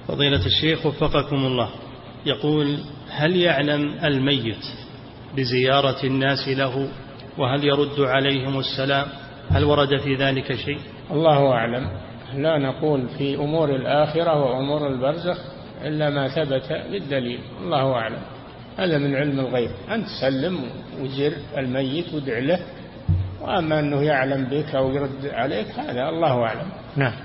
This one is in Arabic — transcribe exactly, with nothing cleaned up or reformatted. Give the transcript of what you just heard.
فضيلة الشيخ وفقكم الله، يقول: هل يعلم الميت بزيارة الناس له، وهل يرد عليهم السلام؟ هل ورد في ذلك شيء؟ الله أعلم، لا نقول في أمور الآخرة وأمور البرزخ إلا ما ثبت بالدليل، الله أعلم، هذا من علم الغيب. أنت سلم وزر الميت وادع له، وأما أنه يعلم بك أو يرد عليك هذا الله أعلم. نعم.